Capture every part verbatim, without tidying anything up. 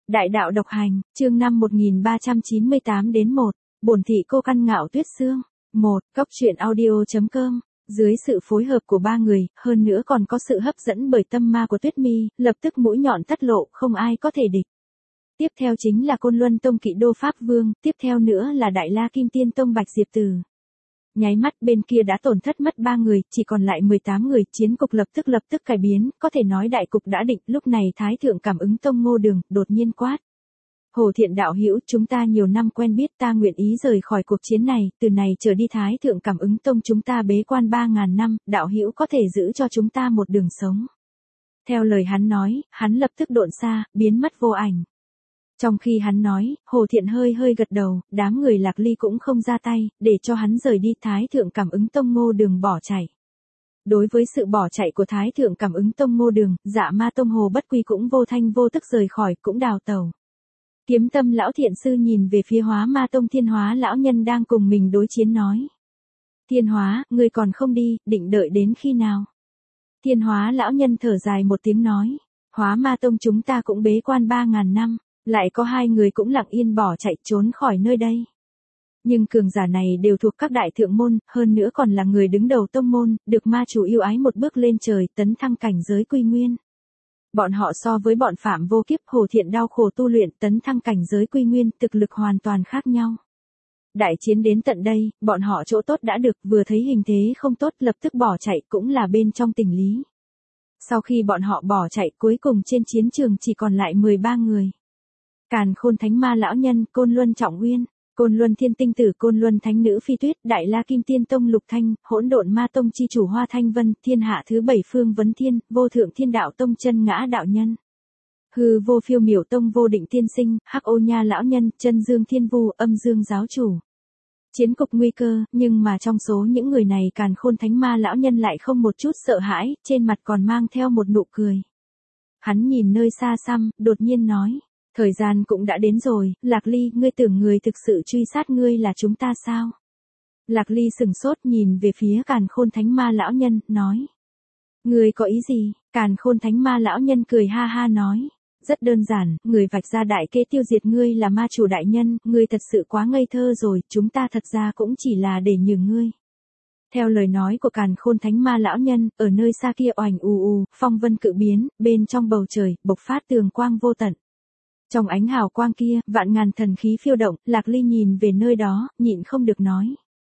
Đại đạo độc hành, chương năm một nghìn ba trăm chín mươi tám đến một, bổn thị cô căn ngạo tuyết xương. một. Cốc truyện audio.com. Dưới sự phối hợp của ba người, hơn nữa còn có sự hấp dẫn bởi tâm ma của Tuyết Mi, lập tức mũi nhọn thất lộ, không ai có thể địch. Tiếp theo chính là Côn Luân Tông Kỵ Đô Pháp Vương, tiếp theo nữa là Đại La Kim Tiên Tông Bạch Diệp Từ. Nháy mắt bên kia đã tổn thất mất ba người, chỉ còn lại mười tám người, chiến cục lập tức lập tức cải biến, có thể nói đại cục đã định. Lúc này Thái Thượng Cảm Ứng Tông Ngô Đường đột nhiên quát: Hồ Thiện đạo hữu, chúng ta nhiều năm quen biết, ta nguyện ý rời khỏi cuộc chiến này, từ này trở đi Thái Thượng Cảm Ứng Tông chúng ta bế quan ba ngàn năm, đạo hữu có thể giữ cho chúng ta một đường sống. Theo lời hắn nói, hắn lập tức độn xa, biến mất vô ảnh. Trong khi hắn nói, Hồ Thiện hơi hơi gật đầu, đám người Lạc Ly cũng không ra tay, để cho hắn rời đi. Thái Thượng Cảm Ứng Tông Ngô Đường bỏ chạy. Đối với sự bỏ chạy của Thái Thượng Cảm Ứng Tông Ngô Đường, Dạ Ma Tông Hồ Bất Quy cũng vô thanh vô tức rời khỏi, cũng đào tẩu. Kiếm Tâm lão thiện sư nhìn về phía Hóa Ma Tông Thiên Hóa lão nhân đang cùng mình đối chiến nói: Thiên Hóa, ngươi còn không đi, định đợi đến khi nào? Thiên Hóa lão nhân thở dài một tiếng nói: Hóa Ma Tông chúng ta cũng bế quan ba ngàn năm, lại có hai người cũng lặng yên bỏ chạy trốn khỏi nơi đây. Nhưng cường giả này đều thuộc các đại thượng môn, hơn nữa còn là người đứng đầu tông môn, được ma chủ yêu ái một bước lên trời, tấn thăng cảnh giới quy nguyên. Bọn họ so với bọn Phạm Vô Kiếp, Hồ Thiện đau khổ tu luyện, tấn thăng cảnh giới quy nguyên, thực lực hoàn toàn khác nhau. Đại chiến đến tận đây, bọn họ chỗ tốt đã được, vừa thấy hình thế không tốt lập tức bỏ chạy, cũng là bên trong tình lý. Sau khi bọn họ bỏ chạy, cuối cùng trên chiến trường chỉ còn lại mười ba người. Càn Khôn Thánh Ma lão nhân, Côn Luân Trọng Uyên, Côn Luân Thiên Tinh Tử, Côn Luân Thánh Nữ Phi Tuyết, Đại La Kim Tiên Tông Lục Thanh, Hỗn Độn Ma Tông chi chủ Hoa Thanh Vân, Thiên Hạ thứ bảy Phương Vấn Thiên, Vô Thượng Thiên Đạo Tông Chân Ngã đạo nhân, Hư Vô Phiêu Miểu Tông Vô Định Tiên Sinh, Hắc Ô Nha lão nhân, Chân Dương Thiên Vu, Âm Dương giáo chủ. Chiến cục nguy cơ, nhưng mà trong số những người này Càn Khôn Thánh Ma lão nhân lại không một chút sợ hãi, trên mặt còn mang theo một nụ cười. Hắn nhìn nơi xa xăm, đột nhiên nói: Thời gian cũng đã đến rồi, Lạc Ly, ngươi tưởng người thực sự truy sát ngươi là chúng ta sao? Lạc Ly sừng sốt nhìn về phía Càn Khôn Thánh Ma lão nhân, nói: Ngươi có ý gì? Càn Khôn Thánh Ma lão nhân cười ha ha nói: Rất đơn giản, người vạch ra đại kế tiêu diệt ngươi là ma chủ đại nhân, ngươi thật sự quá ngây thơ rồi, chúng ta thật ra cũng chỉ là để nhường ngươi. Theo lời nói của Càn Khôn Thánh Ma lão nhân, ở nơi xa kia oành ù ù, phong vân cự biến, bên trong bầu trời bộc phát tường quang vô tận. Trong ánh hào quang kia, vạn ngàn thần khí phiêu động, Lạc Ly nhìn về nơi đó, nhịn không được nói: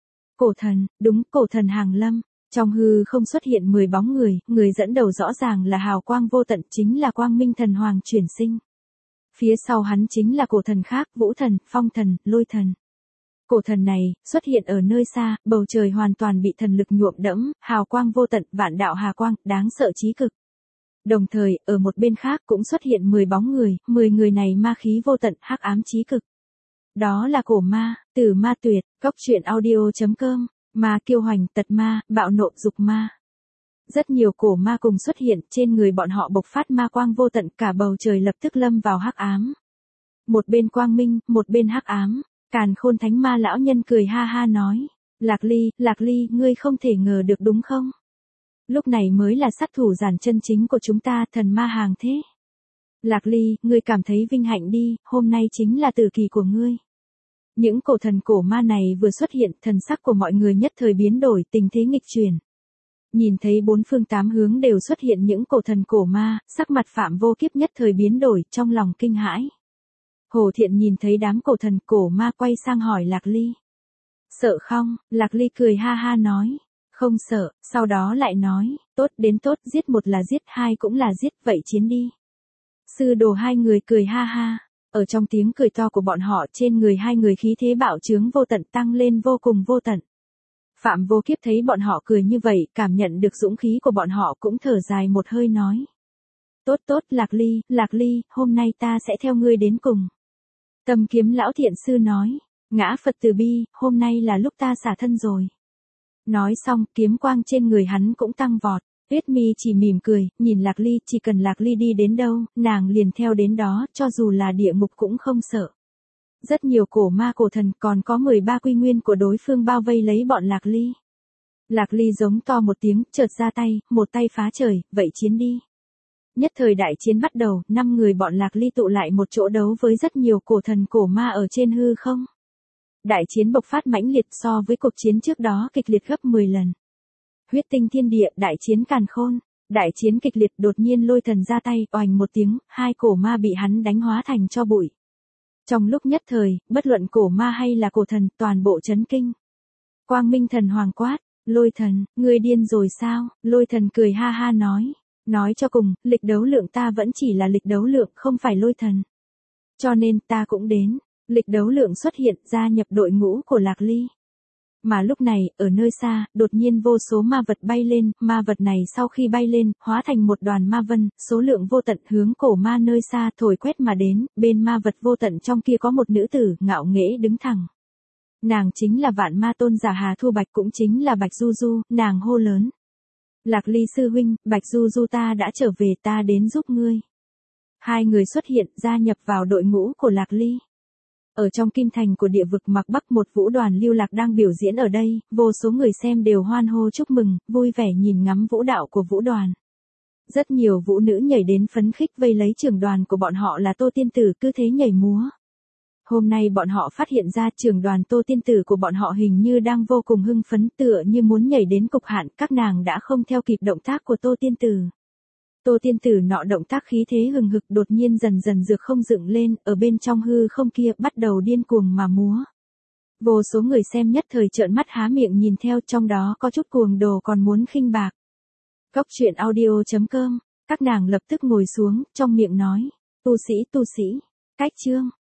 Cổ thần, đúng, cổ thần hàng lâm. Trong hư không xuất hiện mười bóng người, người dẫn đầu rõ ràng là hào quang vô tận, chính là Quang Minh Thần Hoàng chuyển sinh. Phía sau hắn chính là cổ thần khác, Vũ Thần, Phong Thần, Lôi Thần. Cổ thần này, xuất hiện ở nơi xa, bầu trời hoàn toàn bị thần lực nhuộm đẫm, hào quang vô tận, vạn đạo hà quang, đáng sợ chí cực. Đồng thời, ở một bên khác cũng xuất hiện mười bóng người, mười người này ma khí vô tận, hắc ám chí cực. Đó là cổ ma, tử ma tuyệt, cốc truyện audio.com, ma kiêu hoành, tật ma, bạo nộ, dục ma. Rất nhiều cổ ma cùng xuất hiện, trên người bọn họ bộc phát ma quang vô tận, cả bầu trời lập tức lâm vào hắc ám. Một bên quang minh, một bên hắc ám. Càn Khôn Thánh Ma lão nhân cười ha ha nói: Lạc Ly, Lạc Ly, ngươi không thể ngờ được đúng không? Lúc này mới là sát thủ giản chân chính của chúng ta, thần ma hàng thế. Lạc Ly, ngươi cảm thấy vinh hạnh đi, hôm nay chính là tử kỳ của ngươi. Những cổ thần cổ ma này vừa xuất hiện, thần sắc của mọi người nhất thời biến đổi, tình thế nghịch chuyển. Nhìn thấy bốn phương tám hướng đều xuất hiện những cổ thần cổ ma, sắc mặt Phạm Vô Kiếp nhất thời biến đổi, trong lòng kinh hãi. Hồ Thiện nhìn thấy đám cổ thần cổ ma quay sang hỏi Lạc Ly: Sợ không? Lạc Ly cười ha ha nói: Không sợ, sau đó lại nói: Tốt đến tốt, giết một là giết, hai cũng là giết, vậy chiến đi. Sư đồ hai người cười ha ha, ở trong tiếng cười to của bọn họ, trên người hai người khí thế bạo chướng vô tận tăng lên vô cùng vô tận. Phạm Vô Kiếp thấy bọn họ cười như vậy, cảm nhận được dũng khí của bọn họ cũng thở dài một hơi nói: Tốt tốt, Lạc Ly, Lạc Ly, hôm nay ta sẽ theo ngươi đến cùng. Tâm Kiếm lão thiện sư nói: Ngã Phật từ bi, hôm nay là lúc ta xả thân rồi. Nói xong, kiếm quang trên người hắn cũng tăng vọt. Tuyết Mi chỉ mỉm cười, nhìn Lạc Ly, chỉ cần Lạc Ly đi đến đâu, nàng liền theo đến đó, cho dù là địa ngục cũng không sợ. Rất nhiều cổ ma cổ thần, còn có mười ba quy nguyên của đối phương bao vây lấy bọn Lạc Ly. Lạc Ly giống to một tiếng, chợt ra tay, một tay phá trời, vậy chiến đi. Nhất thời đại chiến bắt đầu, năm người bọn Lạc Ly tụ lại một chỗ đấu với rất nhiều cổ thần cổ ma ở trên hư không. Đại chiến bộc phát mãnh liệt so với cuộc chiến trước đó kịch liệt gấp mười lần. Huyết tinh thiên địa, đại chiến càn khôn. Đại chiến kịch liệt, đột nhiên lôi thần ra tay, oành một tiếng, hai cổ ma bị hắn đánh hóa thành tro bụi. Trong lúc nhất thời, bất luận cổ ma hay là cổ thần, toàn bộ chấn kinh. Quang Minh thần hoàng quát, lôi thần, ngươi điên rồi sao? Lôi thần cười ha ha nói. Nói cho cùng, lịch đấu lượng ta vẫn chỉ là lịch đấu lượng, không phải lôi thần. Cho nên ta cũng đến. Lịch đấu lượng xuất hiện, gia nhập đội ngũ của Lạc Ly. Mà lúc này, ở nơi xa, đột nhiên vô số ma vật bay lên, ma vật này sau khi bay lên, hóa thành một đoàn ma vân, số lượng vô tận hướng cổ ma nơi xa thổi quét mà đến, bên ma vật vô tận trong kia có một nữ tử, ngạo nghễ đứng thẳng. Nàng chính là vạn ma tôn giả Hà Thu Bạch, cũng chính là Bạch Du Du, nàng hô lớn. Lạc Ly sư huynh, Bạch Du Du ta đã trở về, ta đến giúp ngươi. Hai người xuất hiện, gia nhập vào đội ngũ của Lạc Ly. Ở trong kim thành của địa vực Mạc Bắc, một vũ đoàn lưu lạc đang biểu diễn ở đây, vô số người xem đều hoan hô chúc mừng, vui vẻ nhìn ngắm vũ đạo của vũ đoàn. Rất nhiều vũ nữ nhảy đến phấn khích vây lấy trưởng đoàn của bọn họ là Tô Tiên Tử, cứ thế nhảy múa. Hôm nay bọn họ phát hiện ra trưởng đoàn Tô Tiên Tử của bọn họ hình như đang vô cùng hưng phấn, tựa như muốn nhảy đến cực hạn, các nàng đã không theo kịp động tác của Tô Tiên Tử. Tô Tiên Tử nọ động tác khí thế hừng hực, đột nhiên dần dần dược không dựng lên, ở bên trong hư không kia bắt đầu điên cuồng mà múa. Vô số người xem nhất thời trợn mắt há miệng nhìn theo, trong đó có chút cuồng đồ còn muốn khinh bạc. Cốc truyện audio chấm com, các nàng lập tức ngồi xuống, trong miệng nói, tu sĩ tu sĩ, cách chương.